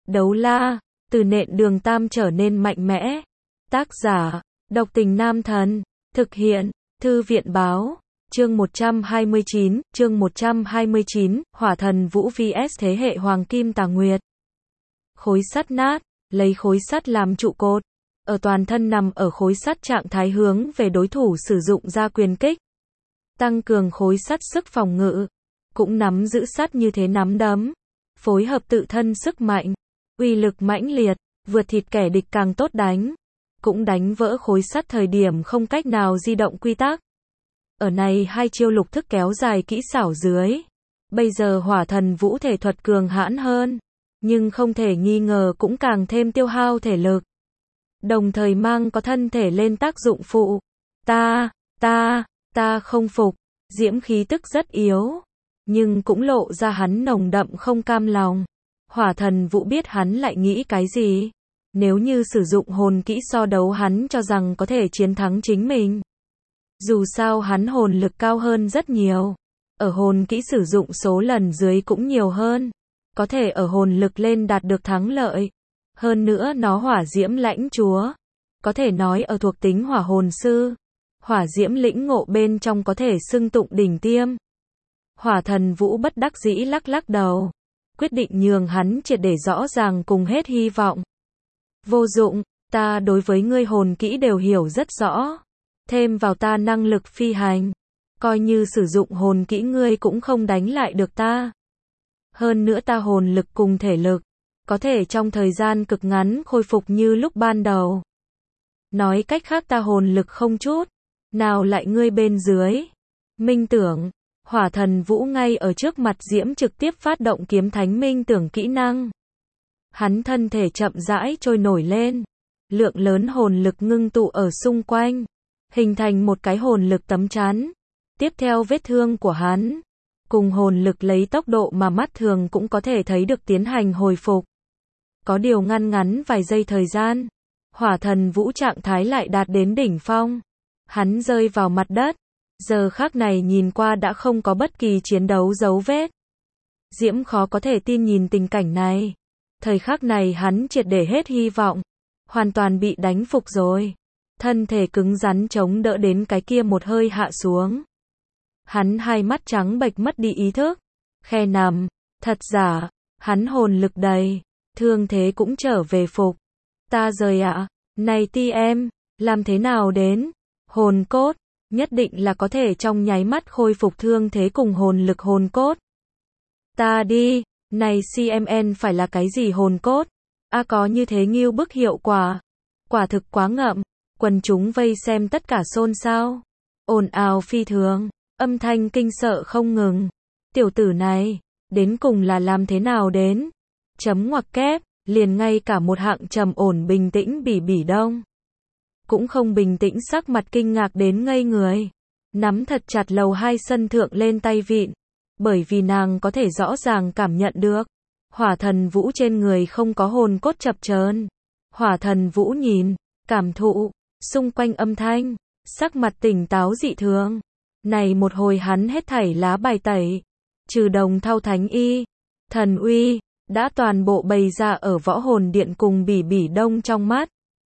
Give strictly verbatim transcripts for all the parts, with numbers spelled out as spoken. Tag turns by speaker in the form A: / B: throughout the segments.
A: Đấu la, từ nện đường tam trở nên mạnh mẽ. Tác giả, độc tình nam thần. Thực hiện, thư viện báo. Chương một trăm hai mươi chín, chương một trăm hai mươi chín, Hỏa thần Vũ vs thế hệ Hoàng Kim Tà Nguyệt. Khối sắt nát, lấy khối sắt làm trụ cột. Ở toàn thân nằm ở khối sắt trạng thái hướng về đối thủ sử dụng ra quyền kích. Tăng cường khối sắt sức phòng ngự. Cũng nắm giữ sắt như thế nắm đấm. Phối hợp tự thân sức mạnh. Uy lực mãnh liệt, vượt thịt kẻ địch càng tốt đánh. Cũng đánh vỡ khối sắt thời điểm không cách nào di động quy tắc. Ở này hai chiêu lục thức kéo dài kỹ xảo dưới. Bây giờ hỏa thần vũ thể thuật cường hãn hơn. Nhưng không thể nghi ngờ cũng càng thêm tiêu hao thể lực. Đồng thời mang có thân thể lên tác dụng phụ. Ta, ta, ta không phục. Diễm khí tức rất yếu. Nhưng cũng lộ ra hắn nồng đậm không cam lòng. Hỏa thần vũ biết hắn lại nghĩ cái gì. Nếu như sử dụng hồn kỹ so đấu hắn cho rằng có thể chiến thắng chính mình. Dù sao hắn hồn lực cao hơn rất nhiều. Ở hồn kỹ sử dụng số lần dưới cũng nhiều hơn. Có thể ở hồn lực lên đạt được thắng lợi. Hơn nữa nó hỏa diễm lãnh chúa. Có thể nói ở thuộc tính hỏa hồn sư. Hỏa diễm lĩnh ngộ bên trong có thể xưng tụng đỉnh tiêm. Hỏa thần vũ bất đắc dĩ lắc lắc đầu. Quyết định nhường hắn triệt để rõ ràng cùng hết hy vọng. Vô dụng, ta đối với ngươi hồn kỹ đều hiểu rất rõ. Thêm vào ta năng lực phi hành. Coi như sử dụng hồn kỹ ngươi cũng không đánh lại được ta. Hơn nữa ta hồn lực cùng thể lực. Có thể trong thời gian cực ngắn khôi phục như lúc ban đầu. Nói cách khác ta hồn lực không chút. Nào lại ngươi bên dưới. Minh tưởng. Hỏa thần vũ ngay ở trước mặt Diễm trực tiếp phát động kiếm thánh minh tưởng kỹ năng. Hắn thân thể chậm rãi trôi nổi lên. Lượng lớn hồn lực ngưng tụ ở xung quanh. Hình thành một cái hồn lực tấm chắn. Tiếp theo vết thương của hắn. Cùng hồn lực lấy tốc độ mà mắt thường cũng có thể thấy được tiến hành hồi phục. Có điều ngăn ngắn vài giây thời gian. Hỏa thần vũ trạng thái lại đạt đến đỉnh phong. Hắn rơi vào mặt đất. Giờ khắc này nhìn qua đã không có bất kỳ chiến đấu dấu vết. Diễm khó có thể tin nhìn tình cảnh này. Thời khắc này hắn triệt để hết hy vọng. Hoàn toàn bị đánh phục rồi. Thân thể cứng rắn chống đỡ đến cái kia một hơi hạ xuống. Hắn hai mắt trắng bệch mất đi ý thức. Khe nằm. Thật giả. Hắn hồn lực đầy. Thương thế cũng trở về phục. Ta rời ạ. À? Này ti em. Làm thế nào đến? Hồn cốt. Nhất định là có thể trong nháy mắt khôi phục thương thế cùng hồn lực hồn cốt. Ta đi. Này xê em en phải là cái gì hồn cốt? A à, có như thế ngưu bức hiệu quả. Quả thực quá ngậm. Quần chúng vây xem tất cả xôn xao. Ồn ào phi thường. Âm thanh kinh sợ không ngừng. Tiểu tử này. Đến cùng là làm thế nào đến? Chấm ngoặc kép. Liền ngay cả một hạng trầm ổn bình tĩnh bỉ bỉ đông. Cũng không bình tĩnh sắc mặt kinh ngạc đến ngây người. Nắm thật chặt lầu hai sân thượng lên tay vịn. Bởi vì nàng có thể rõ ràng cảm nhận được. Hỏa thần vũ trên người không có hồn cốt chập chờn. Hỏa thần vũ nhìn, cảm thụ, xung quanh âm thanh, sắc mặt tỉnh táo dị thường. Này một hồi hắn hết thảy lá bài tẩy. Trừ đồng thau thánh y, thần uy, đã toàn bộ bày ra ở võ hồn điện cùng bỉ bỉ đông trong mắt.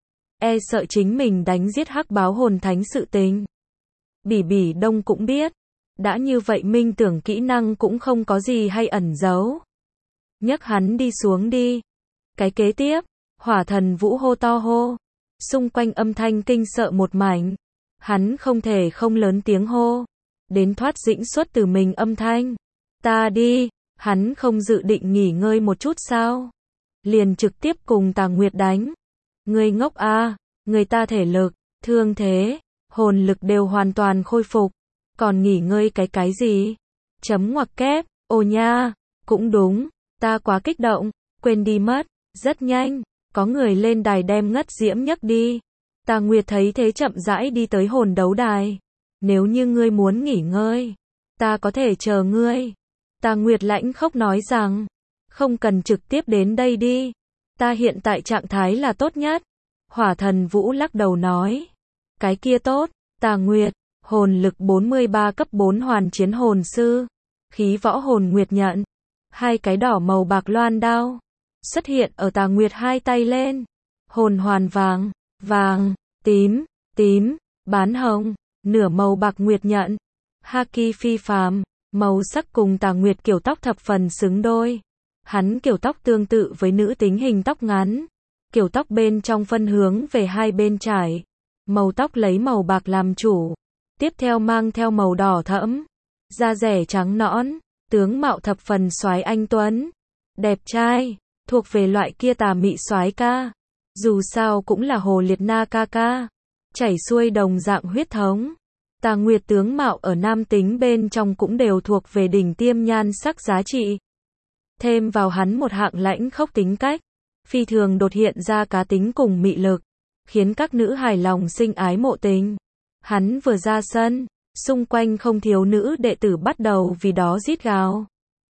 A: E sợ chính mình đánh giết hắc báo hồn thánh sự tình. Bỉ bỉ đông cũng biết. Đã như vậy minh tưởng kỹ năng cũng không có gì hay ẩn giấu. Nhấc hắn đi xuống đi. Cái kế tiếp. Hỏa thần vũ hô to hô. Xung quanh âm thanh kinh sợ một mảnh. Hắn không thể không lớn tiếng hô. Đến thoát dĩnh xuất từ mình âm thanh. Ta đi. Hắn không dự định nghỉ ngơi một chút sao. Liền trực tiếp cùng Tà Nguyệt đánh. Người ngốc a, à, người ta thể lực, thương thế, hồn lực đều hoàn toàn khôi phục, còn nghỉ ngơi cái cái gì? Chấm ngoặc kép, ồ nha, cũng đúng, ta quá kích động, quên đi mất, rất nhanh, có người lên đài đem Ngất Diễm nhấc đi. Tà Nguyệt thấy thế chậm rãi đi tới hồn đấu đài. Nếu như ngươi muốn nghỉ ngơi, ta có thể chờ ngươi. Tà Nguyệt lãnh khốc nói rằng, không cần trực tiếp đến đây đi. Ta hiện tại trạng thái là tốt nhất. Hỏa thần vũ lắc đầu nói. Cái kia tốt. Tà Nguyệt, hồn lực bốn mươi ba cấp bốn hoàn chiến hồn sư. Khí võ hồn nguyệt nhận. Hai cái đỏ màu bạc loan đao. xuất hiện ở Tà Nguyệt hai tay lên. Hồn hoàn vàng, vàng, tím, tím, bán hồng, nửa màu bạc nguyệt nhận. Haki phi phàm, màu sắc cùng Tà Nguyệt kiểu tóc thập phần xứng đôi. Hắn kiểu tóc tương tự với nữ tính hình tóc ngắn. Kiểu tóc bên trong phân hướng về hai bên trải. Màu tóc lấy màu bạc làm chủ. Tiếp theo mang theo màu đỏ thẫm. Da rẻ trắng nõn. Tướng mạo thập phần soái anh tuấn. Đẹp trai. Thuộc về loại kia tà mị soái ca. Dù sao cũng là Hồ Liệt Na ca ca. Chảy xuôi đồng dạng huyết thống. Tà Nguyệt tướng mạo ở nam tính bên trong cũng đều thuộc về đỉnh tiêm nhan sắc giá trị. Thêm vào hắn một hạng lãnh khốc tính cách. Phi thường đột hiện ra cá tính cùng mị lực. Khiến các nữ hài lòng sinh ái mộ tình. Hắn vừa ra sân. Xung quanh không thiếu nữ đệ tử bắt đầu vì đó rít gào.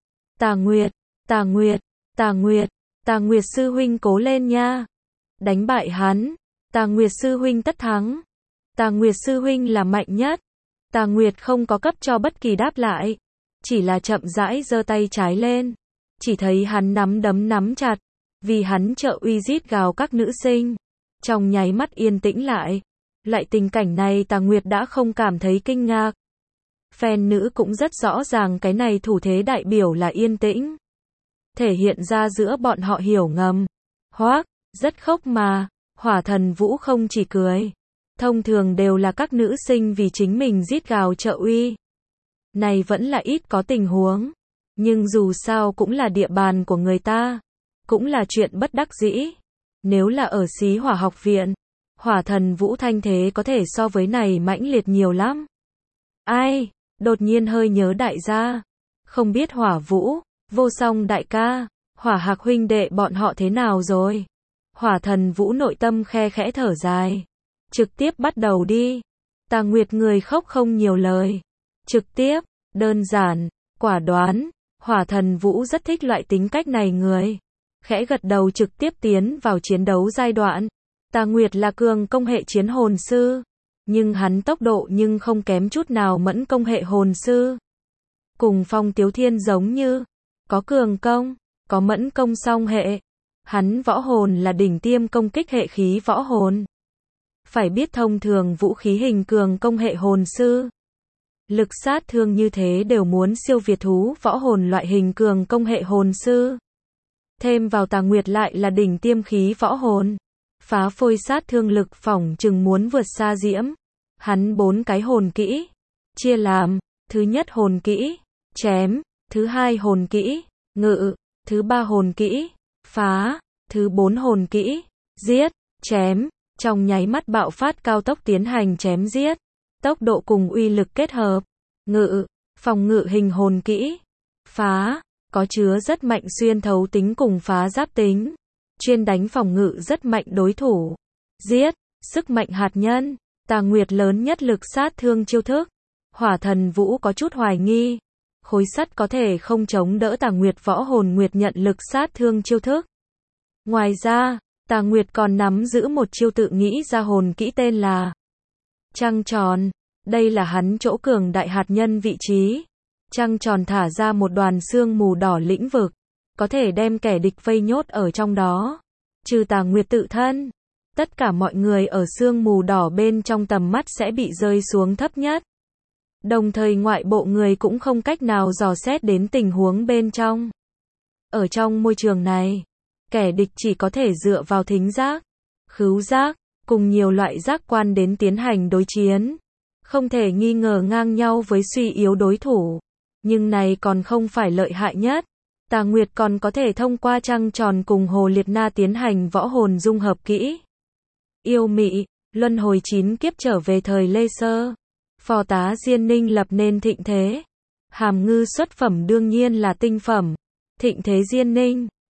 A: Tà Nguyệt, Tà Nguyệt, Tà Nguyệt, Tà Nguyệt sư huynh cố lên nha. Đánh bại hắn. Tà Nguyệt sư huynh tất thắng. Tà Nguyệt sư huynh là mạnh nhất. Tà Nguyệt không có cấp cho bất kỳ đáp lại. Chỉ là chậm rãi giơ tay trái lên. Chỉ thấy hắn nắm đấm nắm chặt. Vì hắn trợ uy rít gào các nữ sinh. Trong nháy mắt yên tĩnh lại. Lại tình cảnh này Tà Nguyệt đã không cảm thấy kinh ngạc. Fan nữ cũng rất rõ ràng cái này thủ thế đại biểu là yên tĩnh. Thể hiện ra giữa bọn họ hiểu ngầm. Hoác, rất khốc mà. Hỏa Thần Vũ không chỉ cười. Thông thường đều là các nữ sinh vì chính mình rít gào trợ uy. Này vẫn là ít có tình huống. Nhưng dù sao cũng là địa bàn của người ta. Cũng là chuyện bất đắc dĩ. Nếu là ở Xí Hỏa học viện, Hỏa Thần Vũ thanh thế có thể so với này mãnh liệt nhiều lắm. Ai, đột nhiên hơi nhớ đại gia. Không biết Hỏa Vũ, Vô Song đại ca, Hỏa Hạc huynh đệ bọn họ thế nào rồi? Hỏa Thần Vũ nội tâm khe khẽ thở dài. Trực tiếp bắt đầu đi. Tà Nguyệt người khóc không nhiều lời. Trực tiếp, đơn giản, quả đoán. Hỏa Thần Vũ rất thích loại tính cách này người. Khẽ gật đầu trực tiếp tiến vào chiến đấu giai đoạn. Tà Nguyệt là cường công hệ chiến hồn sư. Nhưng hắn tốc độ nhưng không kém chút nào mẫn công hệ hồn sư. Cùng Phong Tiếu Thiên giống như. Có cường công, có mẫn công song hệ. Hắn võ hồn là đỉnh tiêm công kích hệ khí võ hồn. Phải biết thông thường vũ khí hình cường công hệ hồn sư. Lực sát thương như thế đều muốn siêu việt thú võ hồn loại hình cường công hệ hồn sư. Thêm vào Tà Nguyệt lại là đỉnh tiêm khí võ hồn. Phá phôi sát thương lực phỏng chừng muốn vượt xa Diễm. Hắn bốn cái hồn kỹ. Chia làm, thứ nhất hồn kỹ, chém, thứ hai hồn kỹ, ngự, thứ ba hồn kỹ, phá, thứ bốn hồn kỹ, giết, chém. Trong nháy mắt bạo phát cao tốc tiến hành chém giết. Tốc độ cùng uy lực kết hợp. Ngự, phòng ngự hình hồn kỹ. Phá, có chứa rất mạnh xuyên thấu tính cùng phá giáp tính. Chuyên đánh phòng ngự rất mạnh đối thủ. Giết, sức mạnh hạt nhân. Tà Nguyệt lớn nhất lực sát thương chiêu thức. Hỏa Thần Vũ có chút hoài nghi. Khối sắt có thể không chống đỡ Tà Nguyệt võ hồn nguyệt nhận lực sát thương chiêu thức. Ngoài ra, Tà Nguyệt còn nắm giữ một chiêu tự nghĩ ra hồn kỹ tên là Trăng Tròn. Đây là hắn chỗ cường đại hạt nhân vị trí. Trăng Tròn thả ra một đoàn sương mù đỏ lĩnh vực. Có thể đem kẻ địch vây nhốt ở trong đó. Trừ Tà Nguyệt tự thân. Tất cả mọi người ở sương mù đỏ bên trong tầm mắt sẽ bị rơi xuống thấp nhất. Đồng thời ngoại bộ người cũng không cách nào dò xét đến tình huống bên trong. Ở trong môi trường này, kẻ địch chỉ có thể dựa vào thính giác, khứu giác, cùng nhiều loại giác quan đến tiến hành đối chiến. Không thể nghi ngờ ngang nhau với suy yếu đối thủ. Nhưng này còn không phải lợi hại nhất. Tà Nguyệt còn có thể thông qua Trăng Tròn cùng Hồ Liệt Na tiến hành võ hồn dung hợp kỹ. Yêu mị, luân hồi chín kiếp trở về thời Lê Sơ. Phò tá Diên Ninh lập nên thịnh thế. Hàm ngư xuất phẩm đương nhiên là tinh phẩm. Thịnh thế Diên Ninh,